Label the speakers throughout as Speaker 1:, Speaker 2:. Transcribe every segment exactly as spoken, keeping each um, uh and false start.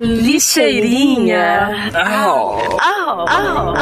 Speaker 1: Lixeirinha.
Speaker 2: Oh. Oh. Oh.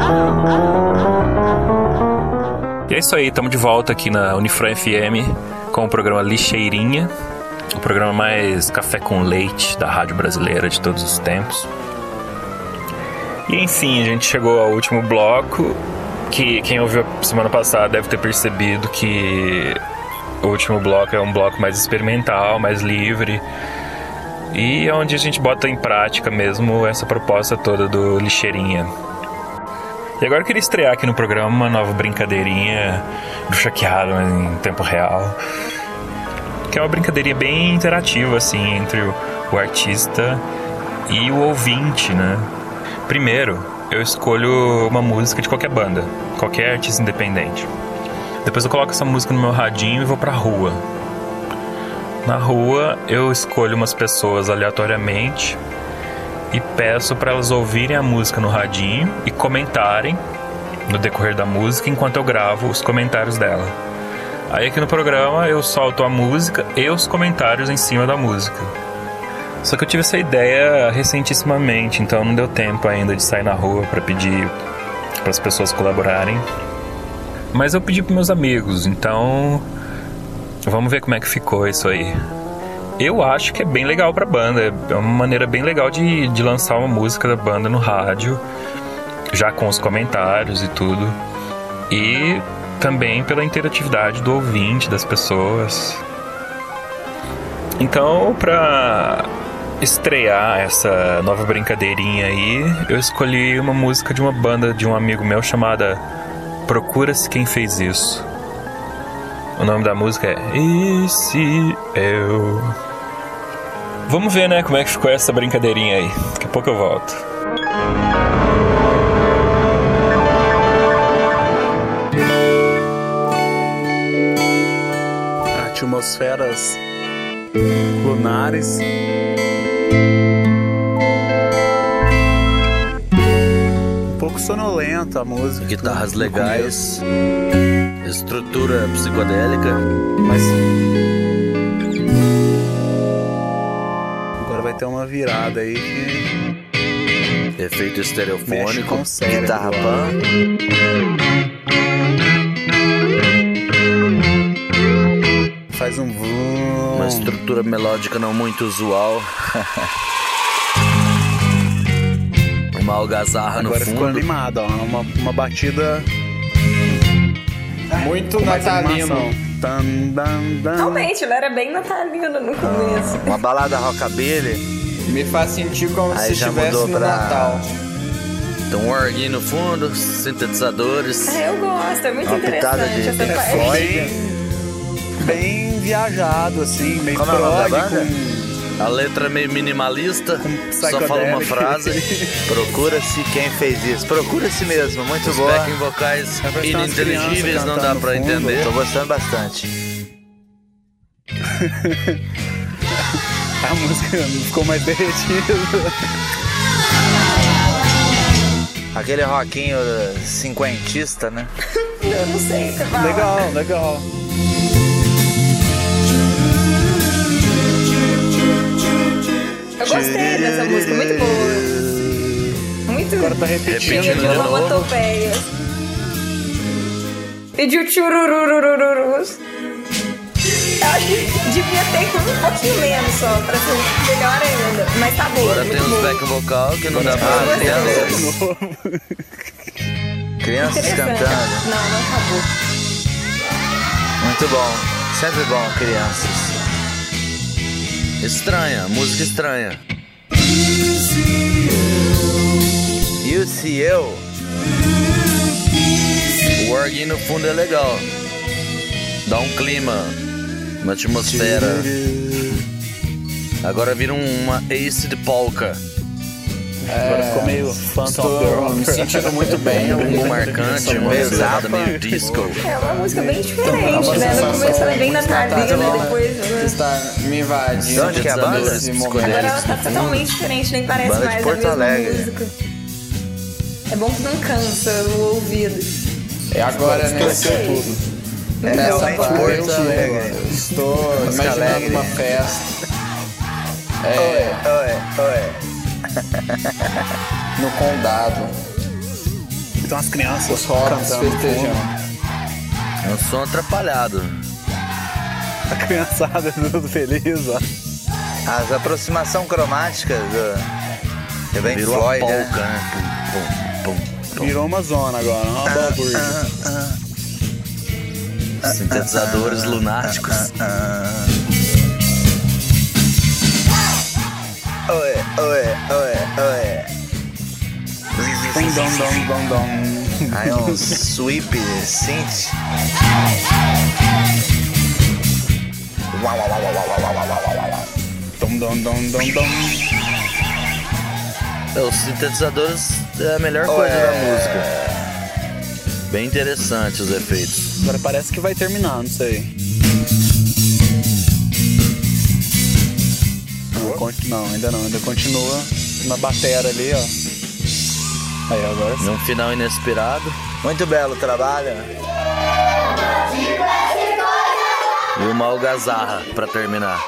Speaker 2: Oh. E é isso aí, estamos de volta aqui na Unifran F M com o programa Lixeirinha, o programa mais café com leite da rádio brasileira de todos os tempos. E enfim, a gente chegou ao último bloco, que quem ouviu a semana passada deve ter percebido que o último bloco é um bloco mais experimental, mais livre, e é onde a gente bota em prática mesmo essa proposta toda do Lixeirinha. E agora eu queria estrear aqui no programa uma nova brincadeirinha do Chaqueado em tempo real, que é uma brincadeirinha bem interativa assim entre o, o artista e o ouvinte, né? Primeiro, eu escolho uma música de qualquer banda, qualquer artista independente. Depois eu coloco essa música no meu radinho e vou pra rua. Na rua, eu escolho umas pessoas aleatoriamente e peço para elas ouvirem a música no radinho e comentarem no decorrer da música enquanto eu gravo os comentários dela. Aí aqui no programa eu solto a música e os comentários em cima da música. Só que eu tive essa ideia recentissimamente, então não deu tempo ainda de sair na rua para pedir para as pessoas colaborarem. Mas eu pedi para meus amigos, então vamos ver como é que ficou isso aí. Eu acho que é bem legal pra banda, é uma maneira bem legal de, de lançar uma música da banda no rádio, já com os comentários e tudo. E também pela interatividade do ouvinte, das pessoas. Então, pra estrear essa nova brincadeirinha aí, eu escolhi uma música de uma banda de um amigo meu chamada Procura-se Quem Fez Isso. O nome da música é E Se Eu... Vamos ver, né, como é que ficou essa brincadeirinha aí. Daqui a pouco eu volto.
Speaker 3: Atmosferas lunares. Um pouco sonolenta a música.
Speaker 4: Guitarras legais. Estrutura psicodélica.
Speaker 3: Mas agora vai ter uma virada aí que...
Speaker 4: Efeito estereofônico.
Speaker 3: Guitarra pan. Faz um vum.
Speaker 4: Uma estrutura melódica não muito usual. Uma algazarra no
Speaker 3: agora
Speaker 4: fundo.
Speaker 3: Ficou animado, ó. Uma, uma batida
Speaker 5: muito natalino.
Speaker 3: Dan, dan, dan.
Speaker 1: Realmente, ele era bem natalino no começo.
Speaker 4: Uma balada rockabilly.
Speaker 5: Me faz sentir como
Speaker 4: aí
Speaker 5: se estivesse no pra... Natal.
Speaker 4: Tem um orguinho no fundo, sintetizadores.
Speaker 1: É, eu gosto, é muito
Speaker 4: uma
Speaker 1: interessante
Speaker 4: de...
Speaker 1: essa parte.
Speaker 3: Foi bem viajado, assim, meio
Speaker 4: como
Speaker 3: prog,
Speaker 4: é o nome da banda?
Speaker 3: com...
Speaker 4: A letra é meio minimalista, só fala uma frase. Procura-se quem fez isso. Procura-se mesmo, muito boa. Os backing vocais ininteligíveis, não dá pra fundo. Entender. Tô gostando bastante.
Speaker 3: A música ficou mais derretida.
Speaker 4: Aquele rockinho cinquentista, né?
Speaker 1: Eu não sei o que falar.
Speaker 3: Legal, legal.
Speaker 1: Eu gostei dessa música, muito boa. Muito.
Speaker 3: Agora tá repetindo,
Speaker 1: repetindo
Speaker 3: de novo.
Speaker 1: Onomatopeia. Pediu tchururururururus. Eu acho que devia ter um pouquinho menos só, pra ser melhor ainda. Mas tá boa.
Speaker 4: Agora tem uns back vocal que não dá pra entender. Crianças cantando.
Speaker 1: Não, não acabou.
Speaker 4: Muito bom. Sempre bom, crianças. Estranha, música estranha. E o Se Eu? O orguinho no fundo é legal. Dá um clima, uma atmosfera. Agora vira uma ace de polka.
Speaker 3: É, agora ficou meio Phantom of the Opera.
Speaker 5: Me sentindo muito bem.
Speaker 4: Um marcante, meio usado, meio disco.
Speaker 1: É uma música bem diferente, né? No começo ela é bem natalina, depois...
Speaker 5: Está me invadindo.
Speaker 4: De onde que é a banda?
Speaker 1: Agora ela tá totalmente diferente, nem parece
Speaker 4: banda
Speaker 1: mais a mesma Alegre. música. É bom que não cansa o ouvido.
Speaker 5: É agora, né?
Speaker 3: Esqueceu tudo.
Speaker 5: É nessa parte
Speaker 4: Porto Alegre.
Speaker 5: Estou imaginando uma festa. É,
Speaker 4: Oi, oi.
Speaker 5: no condado.
Speaker 3: Então as crianças
Speaker 5: Os hobbits
Speaker 3: cantando no
Speaker 5: festejando.
Speaker 4: É um som atrapalhado.
Speaker 3: fundo. A criançada tudo feliz, ó.
Speaker 4: As aproximação cromática do... Que vem
Speaker 2: Virou
Speaker 4: Floyd,
Speaker 2: a
Speaker 4: né?
Speaker 2: polca, né? Pum, pum, pum.
Speaker 3: Virou uma zona agora, uma balbúrdia.
Speaker 2: Sintetizadores lunáticos.
Speaker 4: Oi, oi, oi, oi.
Speaker 3: Dom, dom, dom, dom, dom.
Speaker 4: Aí um sweep synth. Uau, uau, uau, uau, uau, uau, uau, uau, uau.
Speaker 3: Dom, dom, dom, dom, dom.
Speaker 2: Os sintetizadores é a melhor coisa da música. Bem interessante os efeitos.
Speaker 3: Agora parece que vai terminar, não sei. Não, conti- não, ainda não. Ainda continua na batera ali, ó. Aí, agora sim.
Speaker 2: Num final inesperado.
Speaker 4: Muito belo trabalho.
Speaker 2: E uma algazarra pra terminar.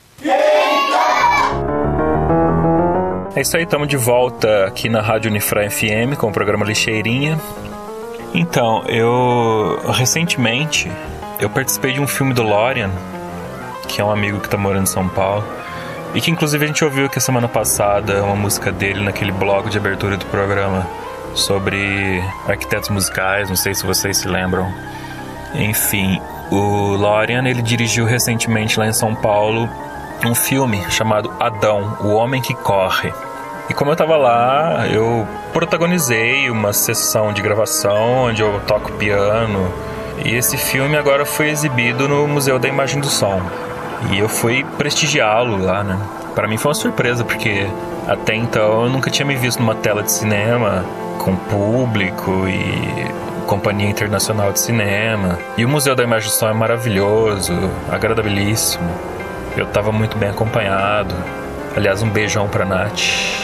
Speaker 2: É isso aí, estamos de volta aqui na Rádio Unifra F M com o programa Lixeirinha. Então, eu recentemente eu participei de um filme do Lorian, que é um amigo que tá morando em São Paulo, e que inclusive a gente ouviu aqui semana passada uma música dele naquele blog de abertura do programa sobre arquitetos musicais, não sei se vocês se lembram. Enfim, o Lorian, ele dirigiu recentemente lá em São Paulo um filme chamado Adão, o Homem que Corre. E como eu tava lá, eu protagonizei uma sessão de gravação onde eu toco piano. E esse filme agora foi exibido no Museu da Imagem do Som. E eu fui prestigiá-lo lá, né? Para mim foi uma surpresa, porque até então eu nunca tinha me visto numa tela de cinema com público e companhia internacional de cinema. E o Museu da Imagem do Som é maravilhoso, agradabilíssimo. Eu tava muito bem acompanhado. Aliás, um beijão pra Nath.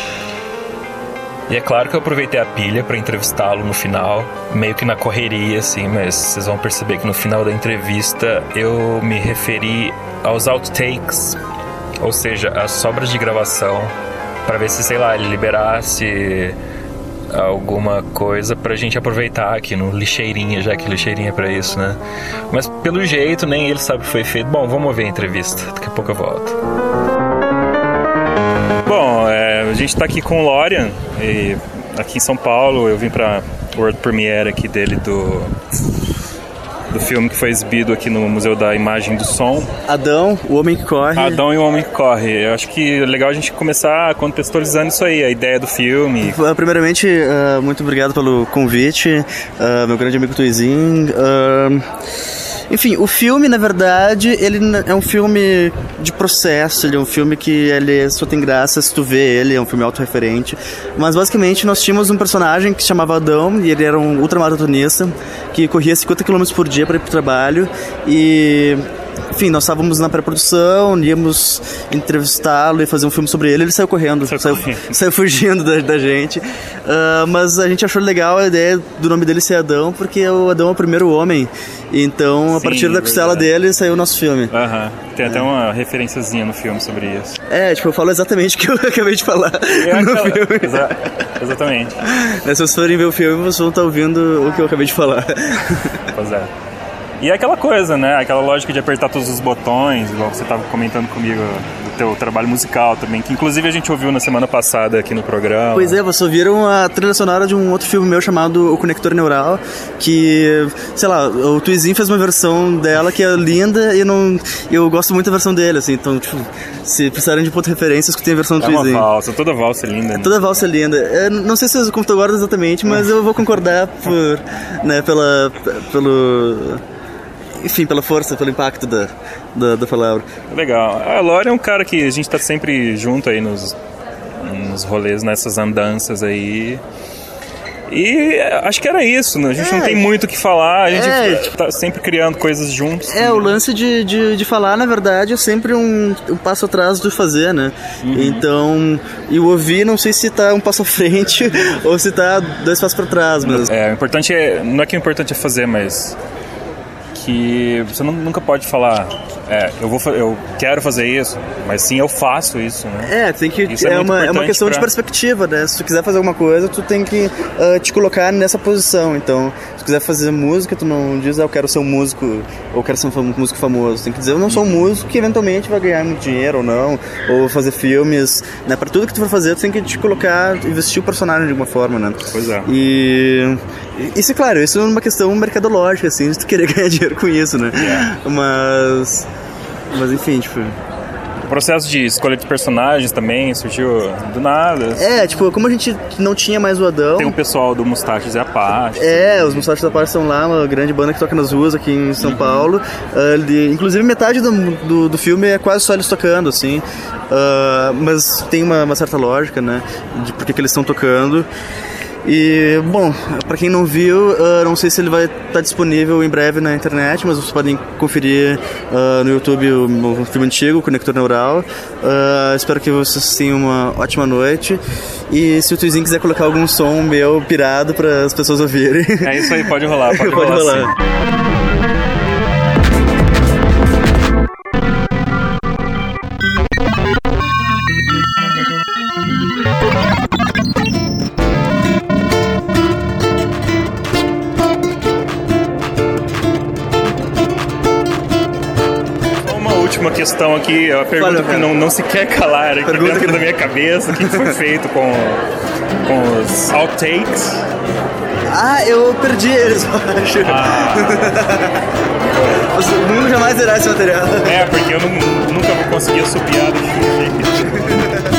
Speaker 2: E é claro que eu aproveitei a pilha para entrevistá-lo no final, meio que na correria, assim, mas vocês vão perceber que no final da entrevista eu me referi aos outtakes, ou seja, as sobras de gravação, para ver se, sei lá, ele liberasse alguma coisa pra gente aproveitar aqui no Lixeirinha, já que Lixeirinha é pra isso, né? Mas pelo jeito nem ele sabe o que foi feito. Bom, vamos ver a entrevista, daqui a pouco eu volto. Bom, é, a gente tá aqui com o Lorian, e aqui em São Paulo. Eu vim pra World Premiere aqui dele do, do filme que foi exibido aqui no Museu da Imagem do Som.
Speaker 6: Adão, o Homem que Corre.
Speaker 2: Adão e o Homem que Corre. Eu acho que é legal a gente começar contextualizando isso aí, a ideia do filme.
Speaker 6: Primeiramente, uh, muito obrigado pelo convite, uh, meu grande amigo Tuizinho. Uh, enfim, o filme, na verdade, ele é um filme de processo, ele é um filme que ele só tem graça se tu vê ele, é um filme autorreferente. Mas, basicamente, nós tínhamos um personagem que se chamava Adão, e ele era um ultramaratonista, que corria cinquenta quilômetros por dia para ir pro trabalho, e... Enfim, nós estávamos na pré-produção, íamos entrevistá-lo e fazer um filme sobre ele. Ele saiu correndo,
Speaker 2: Saiu
Speaker 6: saiu,
Speaker 2: correndo.
Speaker 6: saiu fugindo da, da gente. Uh, mas a gente achou legal a ideia do nome dele ser Adão, porque o Adão é o primeiro homem. Então, a
Speaker 2: Sim,
Speaker 6: partir da costela
Speaker 2: verdade.
Speaker 6: dele, saiu o nosso filme.
Speaker 2: Aham, tem até uma referenciazinha no filme sobre isso.
Speaker 6: É, tipo, eu falo exatamente o que eu acabei de falar
Speaker 2: É
Speaker 6: no
Speaker 2: aquela-
Speaker 6: filme.
Speaker 2: Exa- exatamente.
Speaker 6: Se vocês forem ver o filme, vocês vão estar ouvindo o que eu acabei de falar.
Speaker 2: Pois é. E é aquela coisa, né? Aquela lógica de apertar todos os botões, igual você estava comentando comigo do teu trabalho musical também, que inclusive a gente ouviu na semana passada aqui no programa.
Speaker 6: Pois é, vocês ouviram a trilha sonora de um outro filme meu chamado O Conector Neural, que, sei lá, o Tuizinho fez uma versão dela que é linda e não, eu gosto muito da versão dele, assim, então, tipo, se precisarem de ponto de referência, escutem a versão do
Speaker 2: É uma
Speaker 6: Tuizinho.
Speaker 2: valsa, toda valsa é linda. Né?
Speaker 6: Toda valsa é linda. Eu não sei se eu concordo exatamente, mas eu vou concordar por, né, pela, pelo... Enfim, pela força, pelo impacto da, da, da palavra.
Speaker 2: Legal. A Lori é um cara que a gente tá sempre junto aí nos, nos rolês, nessas andanças aí. E acho que era isso, né? A gente
Speaker 6: É.
Speaker 2: não tem muito o que falar, a gente
Speaker 6: É.
Speaker 2: tá sempre criando coisas juntos.
Speaker 6: É, o lance de, de, de falar, na verdade, é sempre um, um passo atrás do fazer, né? Então, e o ouvir, não sei se tá um passo à frente ou se tá dois passos pra trás, mas...
Speaker 2: É, o importante é... Não é que o importante é fazer, mas... que você não, nunca pode falar, é, eu, vou, eu quero fazer isso, mas sim eu faço isso, né?
Speaker 6: É, tem que,
Speaker 2: isso é,
Speaker 6: é, uma, é uma questão
Speaker 2: pra...
Speaker 6: de perspectiva, né? Se tu quiser fazer alguma coisa, tu tem que uh, te colocar nessa posição. Então, se tu quiser fazer música, tu não diz, ah, eu quero ser um músico, ou quero ser um fam- músico famoso. Tem que dizer, eu não sou um músico que eventualmente vai ganhar muito dinheiro ou não, ou fazer filmes, né? Pra tudo que tu for fazer, tu tem que te colocar, investir o personagem de alguma forma, né?
Speaker 2: Pois é.
Speaker 6: E... Isso, claro, isso é uma questão mercadológica, assim, de tu querer ganhar dinheiro com isso, né? Yeah. Mas... Mas, enfim, tipo...
Speaker 2: O processo de escolha de personagens também surgiu do nada.
Speaker 6: É, tipo, como a gente não tinha mais o Adão...
Speaker 2: Tem o pessoal do Mustaches e Apache.
Speaker 6: É, os Mustaches e Apache são lá, uma grande banda que toca nas ruas aqui em São uhum. Paulo. Uh, de, inclusive, metade do, do, do filme é quase só eles tocando, assim. Uh, mas tem uma, uma certa lógica, né? De por que que eles estão tocando. E, bom, pra quem não viu, uh, não sei se ele vai estar tá disponível em breve na internet, mas vocês podem conferir uh, no YouTube o, o filme antigo, Conector Neural. Uh, espero que vocês tenham uma ótima noite. E se o Tuizinho quiser colocar algum som meu pirado para as pessoas ouvirem...
Speaker 2: É isso aí, pode rolar, pode,
Speaker 6: pode
Speaker 2: rolar,
Speaker 6: rolar.
Speaker 2: Uma questão aqui, a pergunta Valeu, que não, não se quer calar aqui pergunta dentro que... da minha cabeça, o que foi feito com, com os outtakes?
Speaker 6: Ah, eu perdi eles, eu acho. Ah. O mundo jamais terá esse material.
Speaker 2: É, porque eu não, nunca vou conseguir assobiar daquele jeito.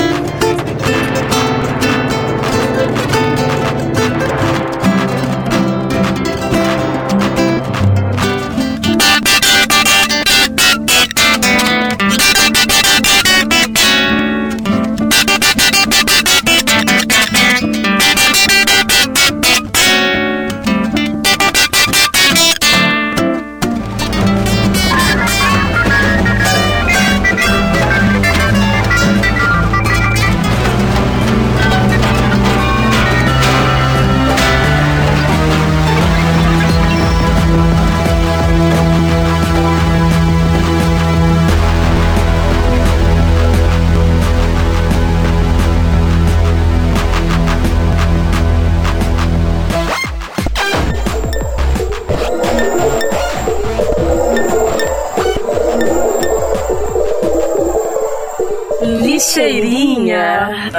Speaker 1: Lixeirinha.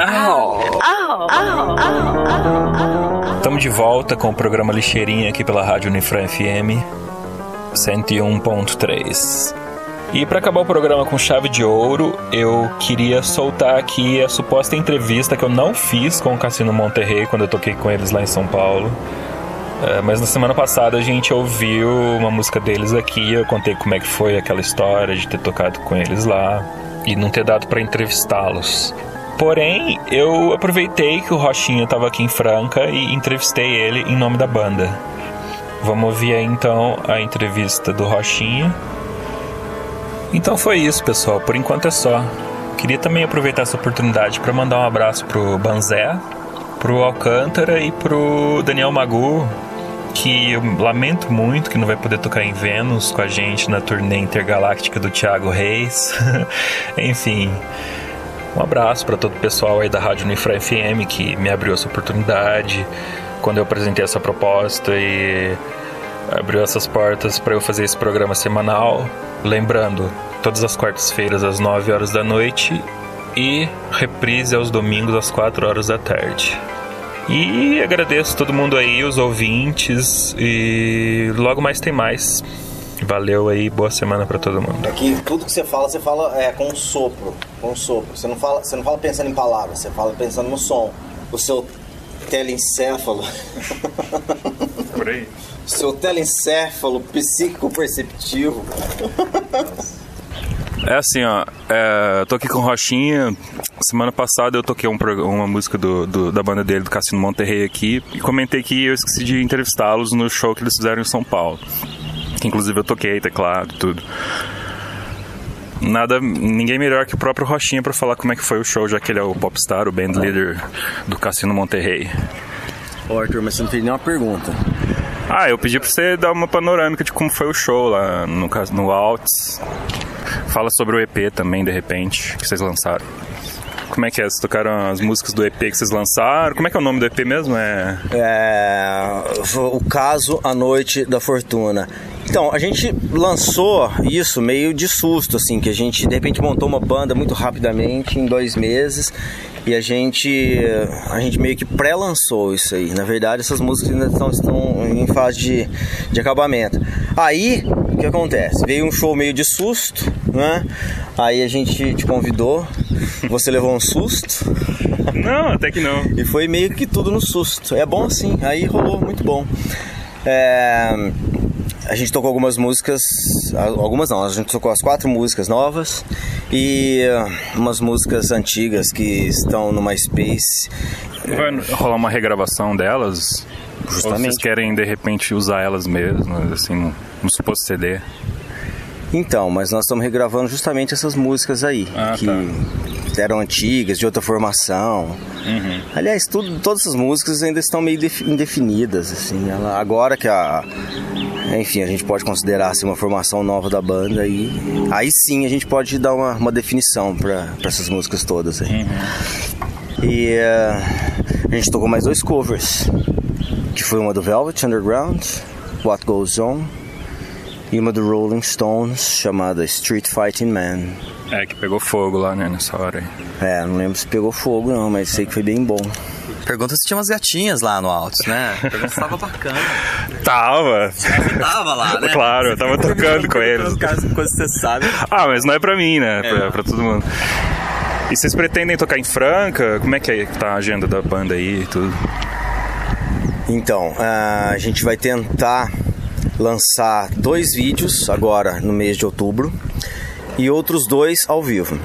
Speaker 2: Estamos de volta com o programa Lixeirinha aqui pela Rádio Unifran F M cento e um ponto três. E para acabar o programa com chave de ouro, eu queria soltar aqui a suposta entrevista que eu não fiz com o Cassino Monterrey quando eu toquei com eles lá em São Paulo. É, mas na semana passada a gente ouviu uma música deles aqui, eu contei como é que foi aquela história de ter tocado com eles lá e não ter dado para entrevistá-los. Porém, eu aproveitei que o Rochinha estava aqui em Franca e entrevistei ele em nome da banda. Vamos ouvir aí então a entrevista do Rochinha. Então foi isso, pessoal, por enquanto é só. Queria também aproveitar essa oportunidade para mandar um abraço pro Banzé, pro Alcântara e pro Daniel Magu, que eu lamento muito que não vai poder tocar em Vênus com a gente na turnê intergaláctica do Thiago Reis. Enfim, um abraço para todo o pessoal aí da Rádio Unifran F M que me abriu essa oportunidade quando eu apresentei essa proposta e abriu essas portas para eu fazer esse programa semanal. Lembrando, todas as quartas-feiras às nove horas da noite e reprise aos domingos às quatro horas da tarde. E agradeço todo mundo aí, os ouvintes, e logo mais tem mais. Valeu aí, boa semana pra todo mundo.
Speaker 7: Aqui, tudo que você fala, você fala é, com um sopro, com um sopro. Você não fala, você não fala pensando em palavras, você fala pensando no som. O seu telencéfalo...
Speaker 2: Por aí.
Speaker 7: Seu telencéfalo psíquico-perceptivo...
Speaker 2: É assim, ó, é, eu tô aqui com o Rochinha. Semana passada eu toquei um, uma música do, do, da banda dele, do Cassino Monterrey aqui, e comentei que eu esqueci de entrevistá-los no show que eles fizeram em São Paulo. Que inclusive eu toquei teclado e tudo. Nada, ninguém melhor que o próprio Rochinha pra falar como é que foi o show, já que ele é o popstar, o band leader do Cassino Monterrey.
Speaker 8: Ô Arthur, mas você não fez nenhuma pergunta.
Speaker 2: Ah, eu pedi pra você dar uma panorâmica de como foi o show lá no, no Alts. Fala sobre o E P também, de repente, que vocês lançaram. Como é que é? Vocês tocaram as músicas do E P que vocês lançaram? Como é que é o nome do E P mesmo? É...
Speaker 7: É... O Caso, A Noite da Fortuna. Então, a gente lançou isso meio de susto, assim, que a gente, de repente, montou uma banda muito rapidamente, em dois meses, e a gente, a gente meio que pré-lançou isso aí. Na verdade, essas músicas ainda estão, estão em fase de, de acabamento. Aí, o que acontece? Veio um show meio de susto, né? Aí a gente te convidou, você levou um susto.
Speaker 2: Não, até que não.
Speaker 7: E foi meio que tudo no susto. É bom assim, aí rolou muito bom. É... A gente tocou algumas músicas, algumas não, a gente tocou as quatro músicas novas e umas músicas antigas que estão no MySpace.
Speaker 2: Vai rolar uma regravação delas? Justamente. Ou vocês querem de repente usar elas mesmas, assim, no, no suposto C D?
Speaker 7: Então, mas nós estamos regravando justamente essas músicas aí,
Speaker 2: ah,
Speaker 7: que
Speaker 2: tá.
Speaker 7: eram antigas, de outra formação.
Speaker 2: Uhum.
Speaker 7: Aliás, tudo, todas essas músicas ainda estão meio indefinidas, assim. Ela, agora que a... Enfim, a gente pode considerar assim, uma formação nova da banda e aí sim a gente pode dar uma, uma definição para essas músicas todas aí. Uhum. E uh, a gente tocou mais dois covers, que foi uma do Velvet Underground, What Goes On, e uma do Rolling Stones, chamada Street Fighting Man.
Speaker 2: É, que pegou fogo lá, né, nessa hora aí.
Speaker 7: É, não lembro se pegou fogo não, mas sei que foi bem bom.
Speaker 8: Pergunta se tinha umas gatinhas lá no Altos, né? Pergunta se tava bacana.
Speaker 2: Tava.
Speaker 8: Você tava lá, né?
Speaker 2: Claro, eu tava tocando com eles.
Speaker 8: Coisas que você sabe.
Speaker 2: Ah, mas não é pra mim, né?
Speaker 8: É.
Speaker 2: Pra, pra todo mundo. E vocês pretendem tocar em Franca? Como é que é, tá a agenda da banda aí e tudo?
Speaker 7: Então, a gente vai tentar lançar dois vídeos agora no mês de outubro e outros dois ao vivo.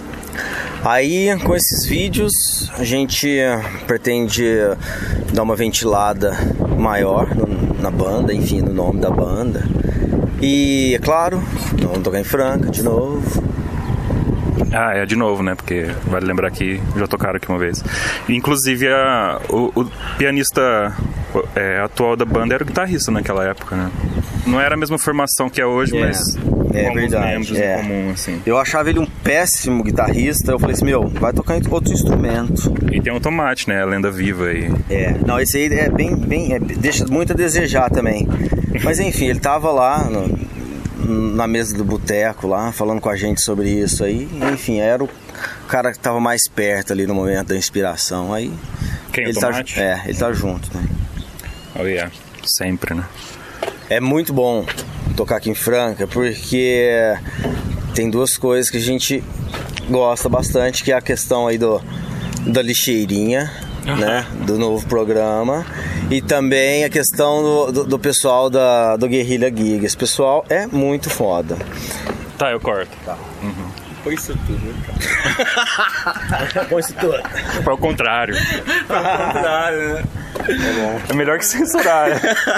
Speaker 7: Aí, com esses vídeos, a gente pretende dar uma ventilada maior no, na banda, enfim, no nome da banda. E, é claro, vamos tocar em Franca de novo.
Speaker 2: Ah, é de novo, né? Porque vale lembrar que já tocaram aqui uma vez. Inclusive, a, o, o pianista é, atual da banda era o guitarrista naquela época, né? Não era a mesma formação que é hoje,
Speaker 7: é,
Speaker 2: mas
Speaker 7: é verdade. É.
Speaker 2: Comum, assim.
Speaker 7: Eu achava ele um péssimo guitarrista. Eu falei assim, meu, vai tocar em outro instrumento.
Speaker 2: E tem o Tomate, né? A lenda viva aí.
Speaker 7: É, não, esse aí é bem, bem é, deixa muito a desejar também. Mas enfim, ele tava lá no, na mesa do boteco lá, falando com a gente sobre isso aí. Enfim, era o cara que tava mais perto ali no momento da inspiração. Aí
Speaker 2: quem,
Speaker 7: ele
Speaker 2: o Tomate?
Speaker 7: Tá, é, ele tá junto, né?
Speaker 2: Oh, yeah. Sempre, né?
Speaker 7: É muito bom tocar aqui em Franca, porque tem duas coisas que a gente gosta bastante, que é a questão aí do, da lixeirinha, né, do novo programa, e também a questão do, do, do pessoal da, do Guerrilla Gig. Esse pessoal é muito foda.
Speaker 2: Tá, eu corto.
Speaker 7: Tá.
Speaker 2: Uhum.
Speaker 7: Põe isso tudo, cara. Põe isso tudo.
Speaker 2: Foi ao contrário.
Speaker 7: Foi ao contrário, né?
Speaker 2: É bom. É melhor que censurar.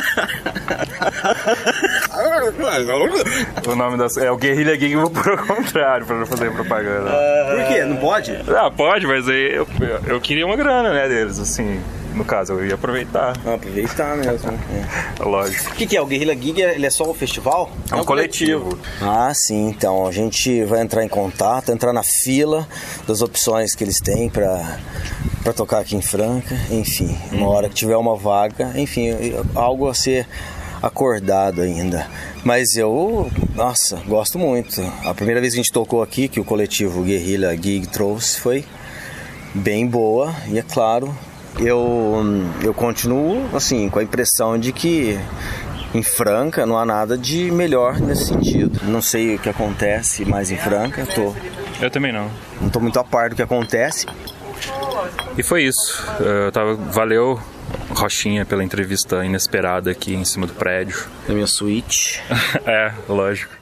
Speaker 2: O nome das... É o Guerrilla Gig, eu vou pôr ao contrário pra não fazer propaganda.
Speaker 7: Uh... Por quê? Não pode?
Speaker 2: Ah, pode, mas aí eu, eu queria uma grana, né, deles, assim. No caso, eu ia aproveitar.
Speaker 7: Ah, aproveitar mesmo.
Speaker 2: É lógico.
Speaker 7: O que, que é? O Guerrilla Gig, ele é só o festival?
Speaker 2: É um, é um coletivo. coletivo.
Speaker 7: Ah, sim. Então, a gente vai entrar em contato, entrar na fila das opções que eles têm pra, pra tocar aqui em Franca. Enfim, uma hum. hora que tiver uma vaga, enfim, algo a ser acordado ainda. Mas eu, nossa, gosto muito. A primeira vez que a gente tocou aqui, que o coletivo Guerrilla Gig trouxe, foi bem boa. E é claro... Eu, eu continuo assim com a impressão de que em Franca não há nada de melhor nesse sentido. Não sei o que acontece mais em Franca, tô,
Speaker 2: eu também não.
Speaker 7: Não estou muito a par do que acontece.
Speaker 2: E foi isso. Eu tava, valeu, Rochinha, pela entrevista inesperada aqui em cima do prédio.
Speaker 7: Na minha suíte.
Speaker 2: É, lógico.